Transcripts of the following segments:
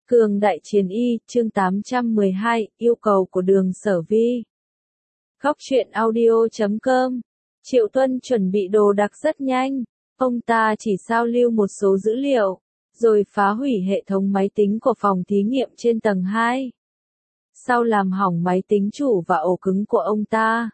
Cường đại chiến y, chương 812, yêu cầu của Đường Sở Vi. Góc truyện audio.com. Triệu Tuân chuẩn bị đồ đạc rất nhanh, ông ta chỉ sao lưu một số dữ liệu, rồi phá hủy hệ thống máy tính của phòng thí nghiệm trên tầng 2. Sau làm hỏng máy tính chủ và ổ cứng của ông ta.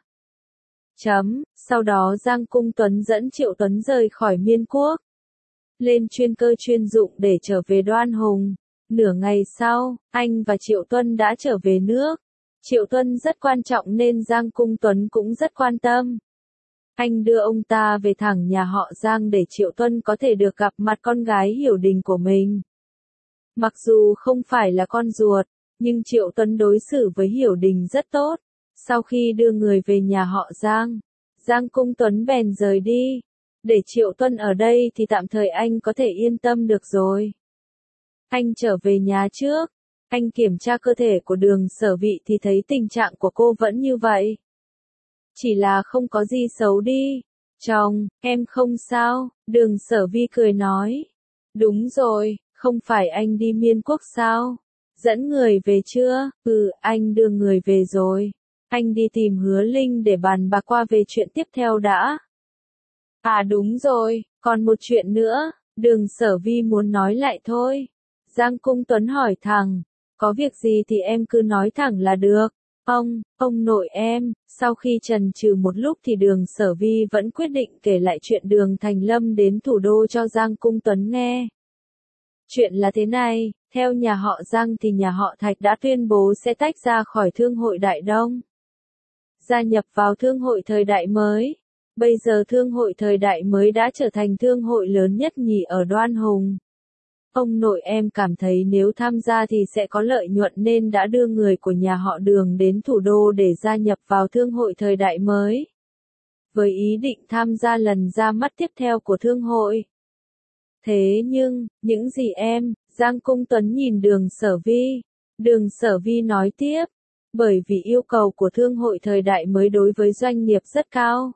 Sau đó Giang Cung Tuấn dẫn Triệu Tuấn rời khỏi Miên Quốc, lên chuyên cơ chuyên dụng để trở về Đoan Hùng. Nửa ngày sau, anh và Triệu Tuân đã trở về nước. Triệu Tuân rất quan trọng nên Giang Cung Tuấn cũng rất quan tâm. Anh đưa ông ta về thẳng nhà họ Giang để Triệu Tuân có thể được gặp mặt con gái Hiểu Đình của mình. Mặc dù không phải là con ruột, nhưng Triệu Tuân đối xử với Hiểu Đình rất tốt. Sau khi đưa người về nhà họ Giang, Giang Cung Tuấn bèn rời đi. Để Triệu Tuân ở đây thì tạm thời anh có thể yên tâm được rồi. Anh trở về nhà trước, anh kiểm tra cơ thể của Đường Sở Vi thì thấy tình trạng của cô vẫn như vậy. Chỉ là không có gì xấu đi. Chồng, em không sao, Đường Sở Vi cười nói. Đúng rồi, không phải anh đi Miên Quốc sao? Dẫn người về chưa? Anh đưa người về rồi. Anh đi tìm Hứa Linh để bàn bạc qua về chuyện tiếp theo đã. À đúng rồi, còn một chuyện nữa, Đường Sở Vi muốn nói lại thôi. Giang Cung Tuấn hỏi thẳng, có việc gì thì em cứ nói thẳng là được. Ông nội em, sau khi chần chừ một lúc thì Đường Sở Vi vẫn quyết định kể lại chuyện Đường Thành Lâm đến thủ đô cho Giang Cung Tuấn nghe. Chuyện là thế này, theo nhà họ Giang thì nhà họ Thạch đã tuyên bố sẽ tách ra khỏi Thương hội Đại Đông, gia nhập vào Thương hội thời đại mới. Bây giờ Thương hội thời đại mới đã trở thành thương hội lớn nhất nhì ở Đoan Hùng. Ông nội em cảm thấy nếu tham gia thì sẽ có lợi nhuận nên đã đưa người của nhà họ Đường đến thủ đô để gia nhập vào Thương hội thời đại mới, với ý định tham gia lần ra mắt tiếp theo của Thương hội. Thế nhưng, những gì em? Giang Cung Tuấn nhìn Đường Sở Vi. Đường Sở Vi nói tiếp, bởi vì yêu cầu của Thương hội thời đại mới đối với doanh nghiệp rất cao.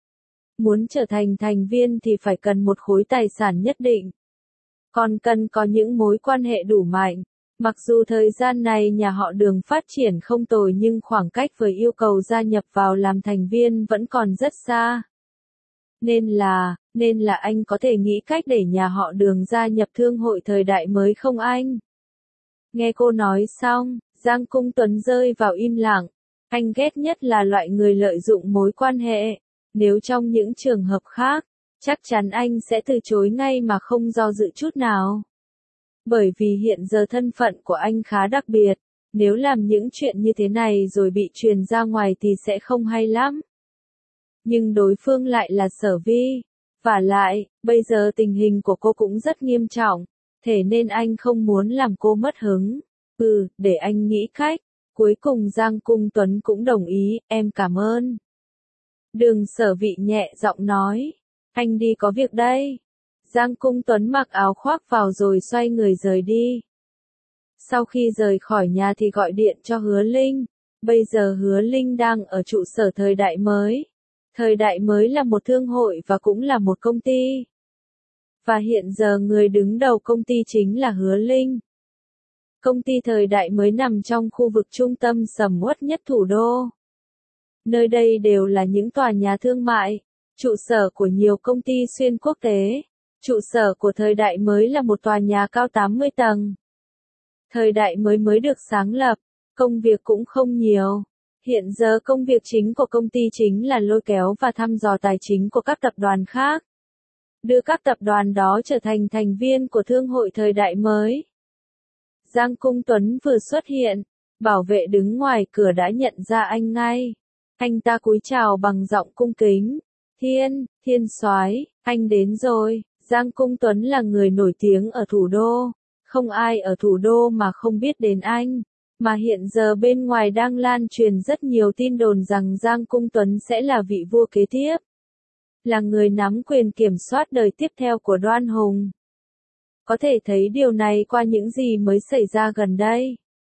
Muốn trở thành thành viên thì phải cần một khối tài sản nhất định. Còn cần có những mối quan hệ đủ mạnh. Mặc dù thời gian này nhà họ Đường phát triển không tồi nhưng khoảng cách với yêu cầu gia nhập vào làm thành viên vẫn còn rất xa. Nên là anh có thể nghĩ cách để nhà họ Đường gia nhập Thương hội thời đại mới không anh? Nghe cô nói xong, Giang Cung Tuấn rơi vào im lặng. Anh ghét nhất là loại người lợi dụng mối quan hệ. Nếu trong những trường hợp khác, chắc chắn anh sẽ từ chối ngay mà không do dự chút nào. Bởi vì hiện giờ thân phận của anh khá đặc biệt, nếu làm những chuyện như thế này rồi bị truyền ra ngoài thì sẽ không hay lắm. Nhưng đối phương lại là Sở Vi. Vả lại, bây giờ tình hình của cô cũng rất nghiêm trọng, thế nên anh không muốn làm cô mất hứng. Để anh nghĩ cách. Cuối cùng Giang Cung Tuấn cũng đồng ý, em cảm ơn. Đường Sở Vi nhẹ giọng nói, anh đi có việc đây. Giang Cung Tuấn mặc áo khoác vào rồi xoay người rời đi. Sau khi rời khỏi nhà thì gọi điện cho Hứa Linh. Bây giờ Hứa Linh đang ở trụ sở thời đại mới. Thời đại mới là một thương hội và cũng là một công ty. Và hiện giờ người đứng đầu công ty chính là Hứa Linh. Công ty thời đại mới nằm trong khu vực trung tâm sầm uất nhất thủ đô. Nơi đây đều là những tòa nhà thương mại, trụ sở của nhiều công ty xuyên quốc tế. Trụ sở của thời đại mới là một tòa nhà cao 80 tầng. Thời đại mới được sáng lập, công việc cũng không nhiều. Hiện giờ công việc chính của công ty chính là lôi kéo và thăm dò tài chính của các tập đoàn khác. Đưa các tập đoàn đó trở thành thành viên của Thương hội thời đại mới. Giang Cung Tuấn vừa xuất hiện, bảo vệ đứng ngoài cửa đã nhận ra anh ngay. Anh ta cúi chào bằng giọng cung kính. Thiên soái, anh đến rồi. Giang Cung Tuấn là người nổi tiếng ở thủ đô. Không ai ở thủ đô mà không biết đến anh. Mà hiện giờ bên ngoài đang lan truyền rất nhiều tin đồn rằng Giang Cung Tuấn sẽ là vị vua kế tiếp. Là người nắm quyền kiểm soát đời tiếp theo của Đoan Hùng. Có thể thấy điều này qua những gì mới xảy ra gần đây.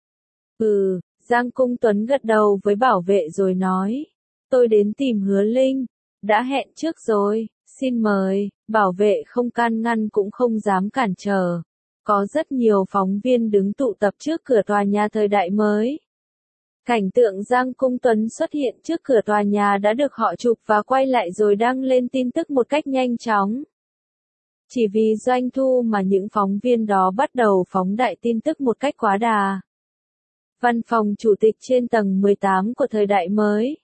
Giang Cung Tuấn gật đầu với bảo vệ rồi nói. Tôi đến tìm Hứa Linh. Đã hẹn trước rồi, xin mời. Bảo vệ không can ngăn cũng không dám cản trở. Có rất nhiều phóng viên đứng tụ tập trước cửa tòa nhà thời đại mới. Cảnh tượng Giang Cung Tuấn xuất hiện trước cửa tòa nhà đã được họ chụp và quay lại rồi đăng lên tin tức một cách nhanh chóng. Chỉ vì doanh thu mà những phóng viên đó bắt đầu phóng đại tin tức một cách quá đà. Văn phòng chủ tịch trên tầng 18 của thời đại mới.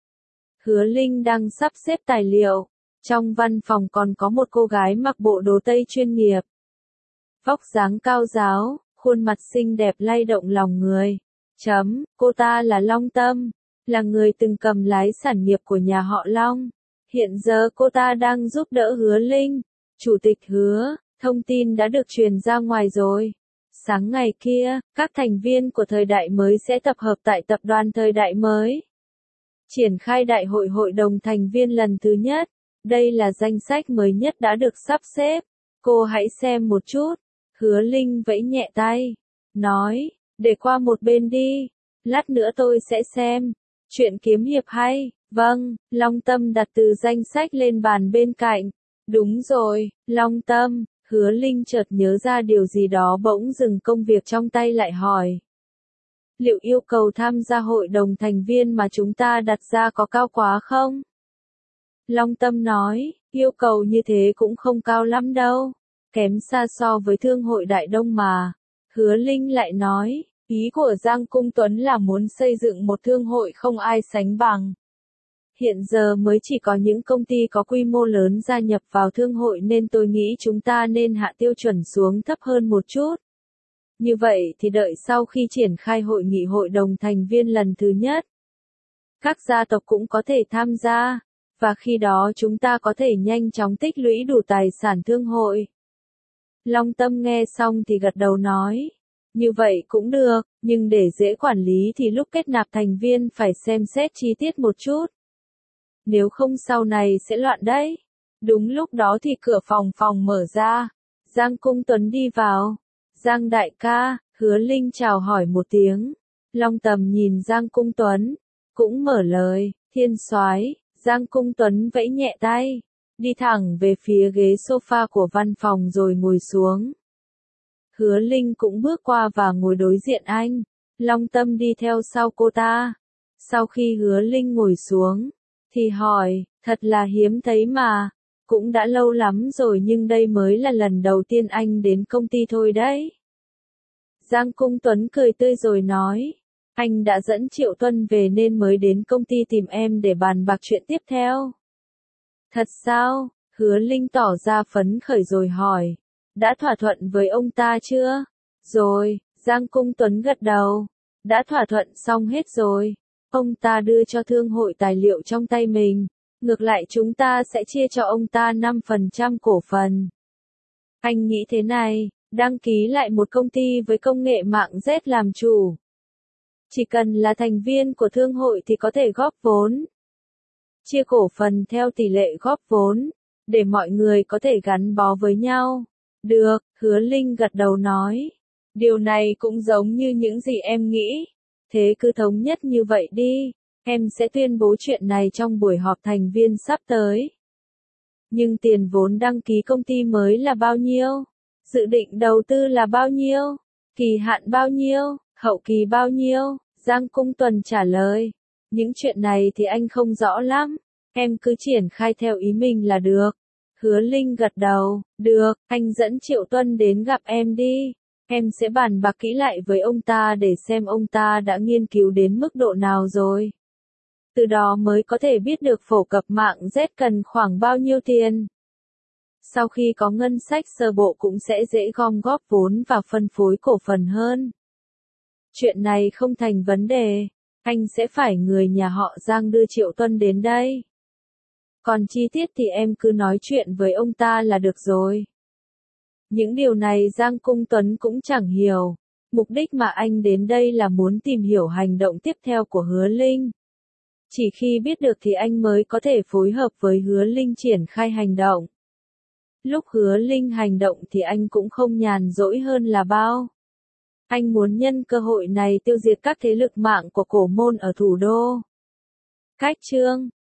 Hứa Linh đang sắp xếp tài liệu. Trong văn phòng còn có một cô gái mặc bộ đồ tây chuyên nghiệp. Vóc dáng cao ráo, khuôn mặt xinh đẹp lay động lòng người. Cô ta là Long Tâm, là người từng cầm lái sản nghiệp của nhà họ Long. Hiện giờ cô ta đang giúp đỡ Hứa Linh. Chủ tịch Hứa, thông tin đã được truyền ra ngoài rồi. Sáng ngày kia, các thành viên của thời đại mới sẽ tập hợp tại tập đoàn thời đại mới. Triển khai đại hội hội đồng thành viên lần thứ nhất. Đây là danh sách mới nhất đã được sắp xếp. Cô hãy xem một chút. Hứa Linh vẫy nhẹ tay. Nói, để qua một bên đi. Lát nữa tôi sẽ xem. Chuyện kiếm hiệp hay. Vâng, Long Tâm đặt từ danh sách lên bàn bên cạnh. Đúng rồi, Long Tâm. Hứa Linh chợt nhớ ra điều gì đó bỗng dừng công việc trong tay lại hỏi. Liệu yêu cầu tham gia hội đồng thành viên mà chúng ta đặt ra có cao quá không? Long Tâm nói, yêu cầu như thế cũng không cao lắm đâu. Kém xa so với Thương hội Đại Đông mà. Hứa Linh lại nói, ý của Giang Cung Tuấn là muốn xây dựng một thương hội không ai sánh bằng. Hiện giờ mới chỉ có những công ty có quy mô lớn gia nhập vào thương hội nên tôi nghĩ chúng ta nên hạ tiêu chuẩn xuống thấp hơn một chút. Như vậy thì đợi sau khi triển khai hội nghị hội đồng thành viên lần thứ nhất, các gia tộc cũng có thể tham gia, và khi đó chúng ta có thể nhanh chóng tích lũy đủ tài sản thương hội. Long Tâm nghe xong thì gật đầu nói, như vậy cũng được, nhưng để dễ quản lý thì lúc kết nạp thành viên phải xem xét chi tiết một chút. Nếu không sau này sẽ loạn đấy. Đúng lúc đó thì cửa phòng mở ra. Giang Cung Tuấn đi vào. Giang đại ca, Hứa Linh chào hỏi một tiếng. Long Tầm nhìn Giang Cung Tuấn, cũng mở lời, thiên soái. Giang Cung Tuấn vẫy nhẹ tay, đi thẳng về phía ghế sofa của văn phòng rồi ngồi xuống. Hứa Linh cũng bước qua và ngồi đối diện anh. Long Tâm đi theo sau cô ta. Sau khi Hứa Linh ngồi xuống, thì hỏi, thật là hiếm thấy mà. Cũng đã lâu lắm rồi nhưng đây mới là lần đầu tiên anh đến công ty thôi đấy. Giang Cung Tuấn cười tươi rồi nói, anh đã dẫn Triệu Tuân về nên mới đến công ty tìm em để bàn bạc chuyện tiếp theo. Thật sao? Hứa Linh tỏ ra phấn khởi rồi hỏi, đã thỏa thuận với ông ta chưa? Rồi, Giang Cung Tuấn gật đầu, đã thỏa thuận xong hết rồi. Ông ta đưa cho thương hội tài liệu trong tay mình, ngược lại chúng ta sẽ chia cho ông ta 5% cổ phần. Anh nghĩ thế này, đăng ký lại một công ty với công nghệ mạng Z làm chủ. Chỉ cần là thành viên của thương hội thì có thể góp vốn. Chia cổ phần theo tỷ lệ góp vốn, để mọi người có thể gắn bó với nhau. Được, Hứa Linh gật đầu nói. Điều này cũng giống như những gì em nghĩ. Thế cứ thống nhất như vậy đi, em sẽ tuyên bố chuyện này trong buổi họp thành viên sắp tới. Nhưng tiền vốn đăng ký công ty mới là bao nhiêu? Dự định đầu tư là bao nhiêu? Kỳ hạn bao nhiêu? Hậu kỳ bao nhiêu? Giang Cung Tuấn trả lời. Những chuyện này thì anh không rõ lắm, em cứ triển khai theo ý mình là được. Hứa Linh gật đầu, được, anh dẫn Triệu Tuân đến gặp em đi. Em sẽ bàn bạc kỹ lại với ông ta để xem ông ta đã nghiên cứu đến mức độ nào rồi. Từ đó mới có thể biết được phổ cập mạng Z cần khoảng bao nhiêu tiền. Sau khi có ngân sách sơ bộ cũng sẽ dễ gom góp vốn và phân phối cổ phần hơn. Chuyện này không thành vấn đề, anh sẽ phải người nhà họ Giang đưa Triệu Tuân đến đây. Còn chi tiết thì em cứ nói chuyện với ông ta là được rồi. Những điều này Giang Cung Tuấn cũng chẳng hiểu. Mục đích mà anh đến đây là muốn tìm hiểu hành động tiếp theo của Hứa Linh. Chỉ khi biết được thì anh mới có thể phối hợp với Hứa Linh triển khai hành động. Lúc Hứa Linh hành động thì anh cũng không nhàn rỗi hơn là bao. Anh muốn nhân cơ hội này tiêu diệt các thế lực mạng của cổ môn ở thủ đô. Cách chương